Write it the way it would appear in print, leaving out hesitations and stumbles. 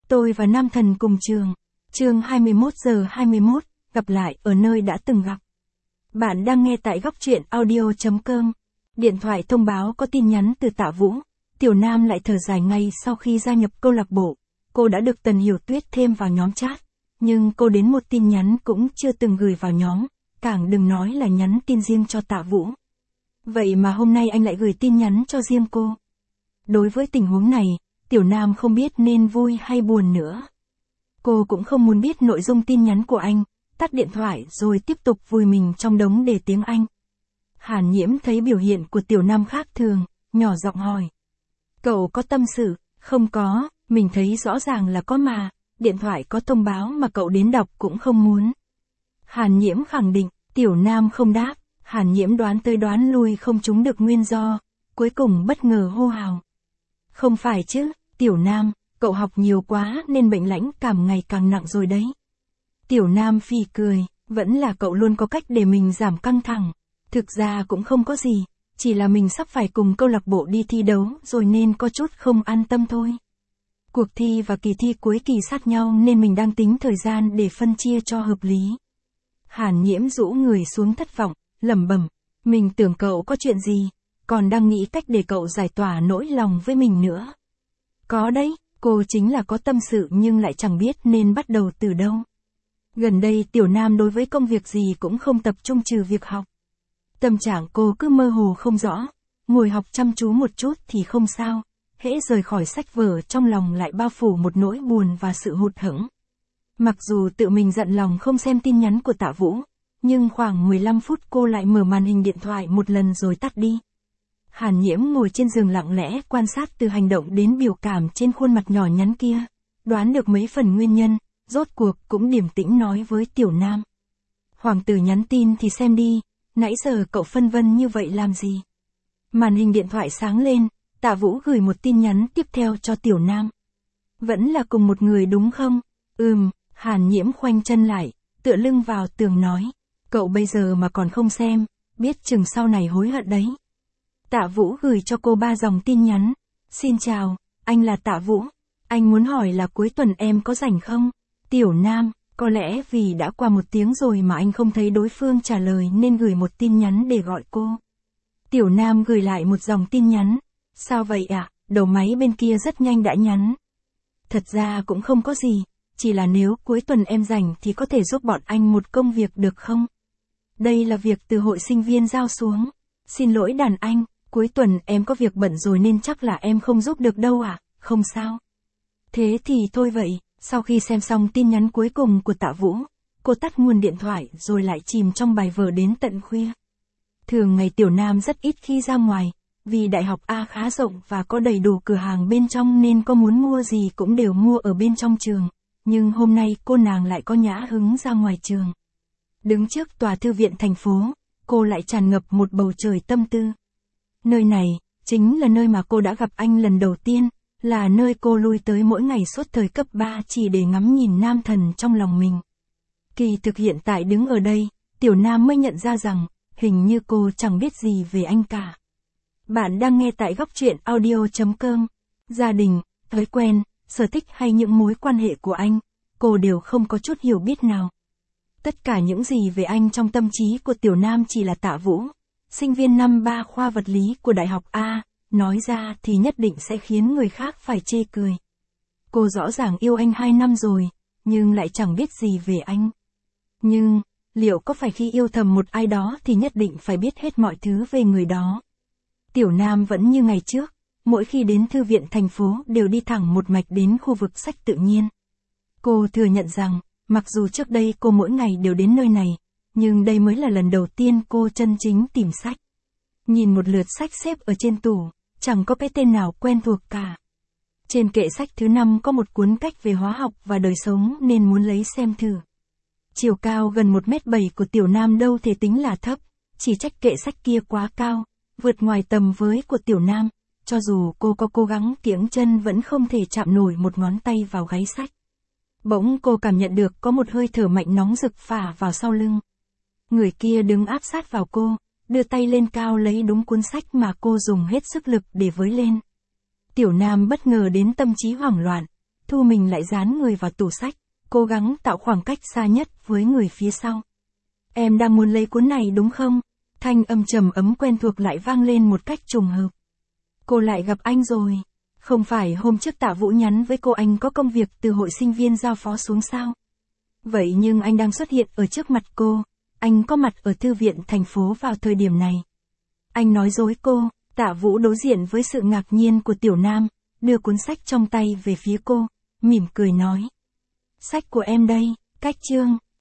Tôi và Nam Thần cùng trường. Chương 21:21, gặp lại ở nơi đã từng gặp. Bạn đang nghe tại góc truyện audio.com. Điện thoại thông báo có tin nhắn từ Tạ Vũ. Tiểu Nam lại thở dài ngay sau khi gia nhập câu lạc bộ. Cô đã được Tần Hiểu Tuyết thêm vào nhóm chat. Nhưng cô đến một tin nhắn cũng chưa từng gửi vào nhóm, càng đừng nói là nhắn tin riêng cho Tạ Vũ. Vậy mà hôm nay anh lại gửi tin nhắn cho riêng cô. Đối với tình huống này, Tiểu Nam không biết nên vui hay buồn nữa. Cô cũng không muốn biết nội dung tin nhắn của anh, tắt điện thoại rồi tiếp tục vùi mình trong đống đề tiếng Anh. Hàn Nhiễm thấy biểu hiện của Tiểu Nam khác thường, nhỏ giọng hỏi. Cậu có tâm sự? Không có, mình thấy rõ ràng là có mà, điện thoại có thông báo mà cậu đến đọc cũng không muốn. Hàn Nhiễm khẳng định, Tiểu Nam không đáp, Hàn Nhiễm đoán tới đoán lui không trúng được nguyên do, cuối cùng bất ngờ hô hào. Không phải chứ, Tiểu Nam, cậu học nhiều quá nên bệnh lãnh cảm ngày càng nặng rồi đấy. Tiểu Nam phì cười, vẫn là cậu luôn có cách để mình giảm căng thẳng. Thực ra cũng không có gì, chỉ là mình sắp phải cùng câu lạc bộ đi thi đấu rồi nên có chút không an tâm thôi. Cuộc thi và kỳ thi cuối kỳ sát nhau nên mình đang tính thời gian để phân chia cho hợp lý. Hàn Nhiễm rũ người xuống thất vọng, lẩm bẩm, mình tưởng cậu có chuyện gì, còn đang nghĩ cách để cậu giải tỏa nỗi lòng với mình nữa. Có đấy, cô chính là có tâm sự nhưng lại chẳng biết nên bắt đầu từ đâu. Gần đây Tiểu Nam đối với công việc gì cũng không tập trung trừ việc học. Tâm trạng cô cứ mơ hồ không rõ, ngồi học chăm chú một chút thì không sao, hễ rời khỏi sách vở trong lòng lại bao phủ một nỗi buồn và sự hụt hẫng. Mặc dù tự mình giận lòng không xem tin nhắn của Tạ Vũ, nhưng khoảng 15 phút cô lại mở màn hình điện thoại một lần rồi tắt đi. Hàn Nhiễm ngồi trên giường lặng lẽ quan sát từ hành động đến biểu cảm trên khuôn mặt nhỏ nhắn kia, đoán được mấy phần nguyên nhân, rốt cuộc cũng điềm tĩnh nói với Tiểu Nam. Hoàng tử nhắn tin thì xem đi, nãy giờ cậu phân vân như vậy làm gì? Màn hình điện thoại sáng lên, Tạ Vũ gửi một tin nhắn tiếp theo cho Tiểu Nam. Vẫn là cùng một người đúng không? Hàn Nhiễm khoanh chân lại, tựa lưng vào tường nói. Cậu bây giờ mà còn không xem, biết chừng sau này hối hận đấy. Tạ Vũ gửi cho cô 3 dòng tin nhắn. Xin chào, anh là Tạ Vũ. Anh muốn hỏi là cuối tuần em có rảnh không? Tiểu Nam, có lẽ vì đã qua 1 tiếng rồi mà anh không thấy đối phương trả lời nên gửi một tin nhắn để gọi cô. Tiểu Nam gửi lại một dòng tin nhắn. Sao vậy ạ? Đầu máy bên kia rất nhanh đã nhắn. Thật ra cũng không có gì, chỉ là nếu cuối tuần em rảnh thì có thể giúp bọn anh một công việc được không? Đây là việc từ hội sinh viên giao xuống. Xin lỗi đàn anh, cuối tuần em có việc bận rồi nên chắc là em không giúp được đâu ạ, không sao. Thế thì thôi vậy, sau khi xem xong tin nhắn cuối cùng của Tạ Vũ, cô tắt nguồn điện thoại rồi lại chìm trong bài vở đến tận khuya. Thường ngày Tiểu Nam rất ít khi ra ngoài, vì đại học A khá rộng và có đầy đủ cửa hàng bên trong nên có muốn mua gì cũng đều mua ở bên trong trường, nhưng hôm nay cô nàng lại có nhã hứng ra ngoài trường. Đứng trước tòa thư viện thành phố, cô lại tràn ngập một bầu trời tâm tư. Nơi này, chính là nơi mà cô đã gặp anh lần đầu tiên, là nơi cô lui tới mỗi ngày suốt thời cấp 3 chỉ để ngắm nhìn nam thần trong lòng mình. Kỳ thực hiện tại đứng ở đây, Tiểu Nam mới nhận ra rằng, hình như cô chẳng biết gì về anh cả. Bạn đang nghe tại góc truyện audio.com. Gia đình, thói quen, sở thích hay những mối quan hệ của anh, cô đều không có chút hiểu biết nào. Tất cả những gì về anh trong tâm trí của Tiểu Nam chỉ là Tạ Vũ, sinh viên năm 3 khoa vật lý của Đại học A, nói ra thì nhất định sẽ khiến người khác phải chê cười. Cô rõ ràng yêu anh 2 năm rồi, nhưng lại chẳng biết gì về anh. Nhưng, liệu có phải khi yêu thầm một ai đó thì nhất định phải biết hết mọi thứ về người đó? Tiểu Nam vẫn như ngày trước, mỗi khi đến thư viện thành phố đều đi thẳng một mạch đến khu vực sách tự nhiên. Cô thừa nhận rằng, mặc dù trước đây cô mỗi ngày đều đến nơi này, nhưng đây mới là lần đầu tiên cô chân chính tìm sách. Nhìn một lượt sách xếp ở trên tủ, chẳng có cái tên nào quen thuộc cả. Trên kệ sách thứ 5 có một cuốn cách về hóa học và đời sống nên muốn lấy xem thử. Chiều cao gần 1m7 của Tiểu Nam đâu thể tính là thấp, chỉ trách kệ sách kia quá cao, vượt ngoài tầm với của Tiểu Nam, cho dù cô có cố gắng kiễng chân vẫn không thể chạm nổi một ngón tay vào gáy sách. Bỗng cô cảm nhận được có một hơi thở mạnh nóng rực phả vào sau lưng. Người kia đứng áp sát vào cô, đưa tay lên cao lấy đúng cuốn sách mà cô dùng hết sức lực để với lên. Tiểu Nam bất ngờ đến tâm trí hoảng loạn, Thu mình lại dán người vào tủ sách, cố gắng tạo khoảng cách xa nhất với người phía sau. Em đang muốn lấy cuốn này đúng không? Thanh âm trầm ấm quen thuộc lại vang lên một cách trùng hợp. Cô lại gặp anh rồi. Không phải hôm trước Tạ Vũ nhắn với cô anh có công việc từ hội sinh viên giao phó xuống sao? Vậy nhưng anh đang xuất hiện ở trước mặt cô. Anh có mặt ở thư viện thành phố vào thời điểm này. Anh nói dối cô. Tạ Vũ đối diện với sự ngạc nhiên của Tiểu Nam, đưa cuốn sách trong tay về phía cô, mỉm cười nói. Sách của em đây, cách chương.